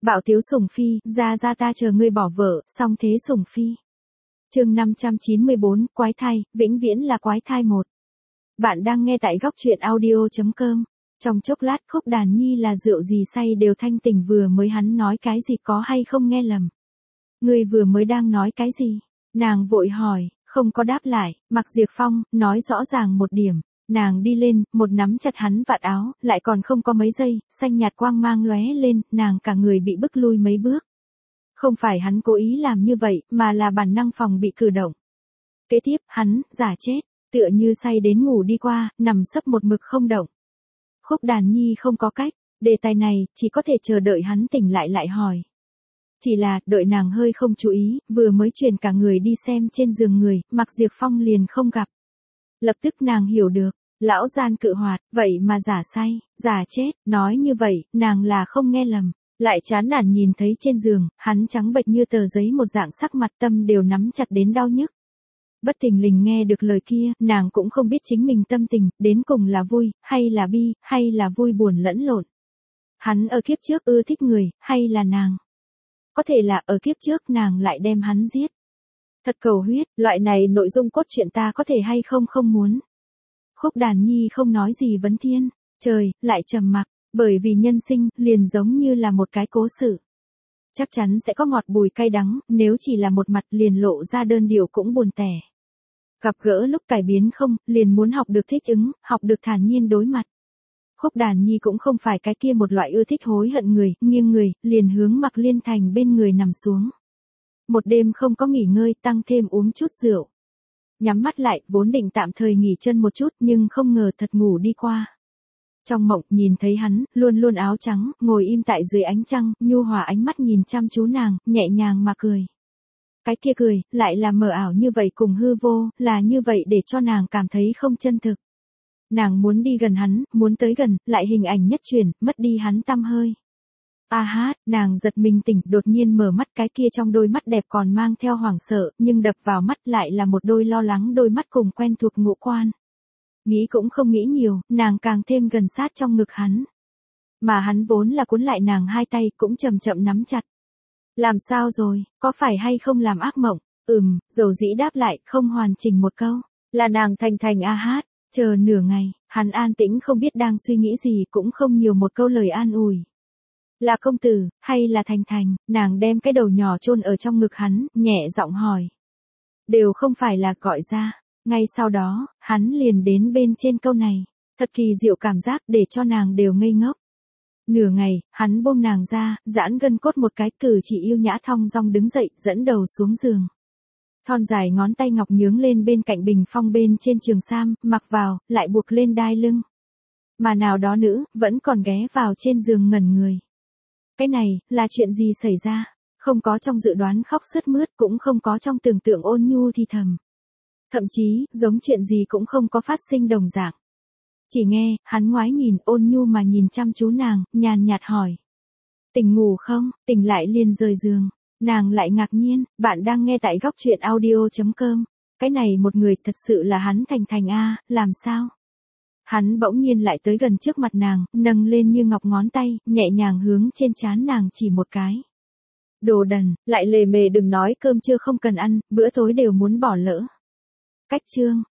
Bạo tiếu sủng phi, ra ta chờ ngươi bỏ vợ, xong thế sủng phi. Chương 594, quái thai, vĩnh viễn là quái thai 1. Bạn đang nghe tại góc truyện audio.com. Trong chốc lát Khúc Đàn Nhi là rượu gì say đều thanh tỉnh, vừa mới hắn nói cái gì có hay không nghe lầm. Ngươi vừa mới đang nói cái gì? Nàng vội hỏi, không có đáp lại, Mạc Diệp Phong, nói rõ ràng một điểm. Nàng đi lên, một nắm chặt hắn vạt áo, lại còn không có mấy giây, xanh nhạt quang mang lóe lên, nàng cả người bị bức lui mấy bước. Không phải hắn cố ý làm như vậy, mà là bản năng phòng bị cử động. Kế tiếp, hắn, giả chết, tựa như say đến ngủ đi qua, nằm sấp một mực không động. Khúc Đàn Nhi không có cách, đề tài này, chỉ có thể chờ đợi hắn tỉnh lại hỏi. Chỉ là, đợi nàng hơi không chú ý, vừa mới chuyển cả người đi xem trên giường người, Mạc Diệp Phong liền không gặp. Lập tức nàng hiểu được, lão gian cự hoạt, vậy mà giả say, giả chết, nói như vậy, nàng là không nghe lầm. Lại chán nản nhìn thấy trên giường, hắn trắng bệch như tờ giấy một dạng, sắc mặt tâm đều nắm chặt đến đau nhức. Bất thình lình nghe được lời kia, nàng cũng không biết chính mình tâm tình, đến cùng là vui, hay là bi, hay là vui buồn lẫn lộn. Hắn ở kiếp trước ưa thích người, hay là nàng? Có thể là ở kiếp trước nàng lại đem hắn giết. Thật cầu huyết, loại này nội dung cốt truyện ta có thể hay không muốn. Khúc Đàn Nhi không nói gì vấn thiên, trời, lại trầm mặc, bởi vì nhân sinh, liền giống như là một cái cố sự. Chắc chắn sẽ có ngọt bùi cay đắng, nếu chỉ là một mặt liền lộ ra đơn điệu cũng buồn tẻ. Gặp gỡ lúc cải biến không, liền muốn học được thích ứng, học được thản nhiên đối mặt. Khúc Đàn Nhi cũng không phải cái kia một loại ưa thích hối hận người, nghiêng người, liền hướng Mạc Liên Thành bên người nằm xuống. Một đêm không có nghỉ ngơi, tăng thêm uống chút rượu. Nhắm mắt lại, vốn định tạm thời nghỉ chân một chút, nhưng không ngờ thật ngủ đi qua. Trong mộng, nhìn thấy hắn, luôn luôn áo trắng, ngồi im tại dưới ánh trăng, nhu hòa ánh mắt nhìn chăm chú nàng, nhẹ nhàng mà cười. Cái kia cười, lại là mờ ảo như vậy cùng hư vô, là như vậy để cho nàng cảm thấy không chân thực. Nàng muốn đi gần hắn, muốn tới gần, lại hình ảnh nhất chuyển, mất đi hắn tăm hơi. A hát, nàng giật mình tỉnh, đột nhiên mở mắt, cái kia trong đôi mắt đẹp còn mang theo hoảng sợ, nhưng đập vào mắt lại là một đôi lo lắng đôi mắt cùng quen thuộc ngũ quan. Nghĩ cũng không nghĩ nhiều, nàng càng thêm gần sát trong ngực hắn. Mà hắn vốn là cuốn lại nàng hai tay, cũng chậm chậm nắm chặt. Làm sao rồi, có phải hay không làm ác mộng? Dầu dĩ đáp lại, không hoàn chỉnh một câu. Là nàng Thành A hát, chờ nửa ngày, hắn an tĩnh không biết đang suy nghĩ gì, cũng không nhiều một câu lời an ủi. Là công tử, hay là Thành, nàng đem cái đầu nhỏ chôn ở trong ngực hắn, nhẹ giọng hỏi. Đều không phải là gọi ra. Ngay sau đó, hắn liền đến bên trên câu này. Thật kỳ diệu cảm giác để cho nàng đều ngây ngốc. Nửa ngày, hắn buông nàng ra, giãn gân cốt một cái, cử chỉ yêu nhã thong dong đứng dậy, dẫn đầu xuống giường. Thon dài ngón tay ngọc nhướng lên bên cạnh bình phong bên trên trường sam, mặc vào, lại buộc lên đai lưng. Mà nào đó nữ, vẫn còn ghé vào trên giường ngẩn người. Cái này, là chuyện gì xảy ra? Không có trong dự đoán khóc sướt mướt, cũng không có trong tưởng tượng ôn nhu thì thầm. Thậm chí, giống chuyện gì cũng không có phát sinh đồng dạng. Chỉ nghe, hắn ngoái nhìn, ôn nhu mà nhìn chăm chú nàng, nhàn nhạt hỏi. Tỉnh ngủ không? Tỉnh lại liền rời giường. Nàng lại ngạc nhiên, bạn đang nghe tại góc truyện audio.com. Cái này một người thật sự là hắn Thành A, làm sao? Hắn bỗng nhiên lại tới gần trước mặt nàng, nâng lên như ngọc ngón tay, nhẹ nhàng hướng trên trán nàng chỉ một cái. Đồ đần, lại lề mề đừng nói cơm trưa không cần ăn, bữa tối đều muốn bỏ lỡ. Cách chương,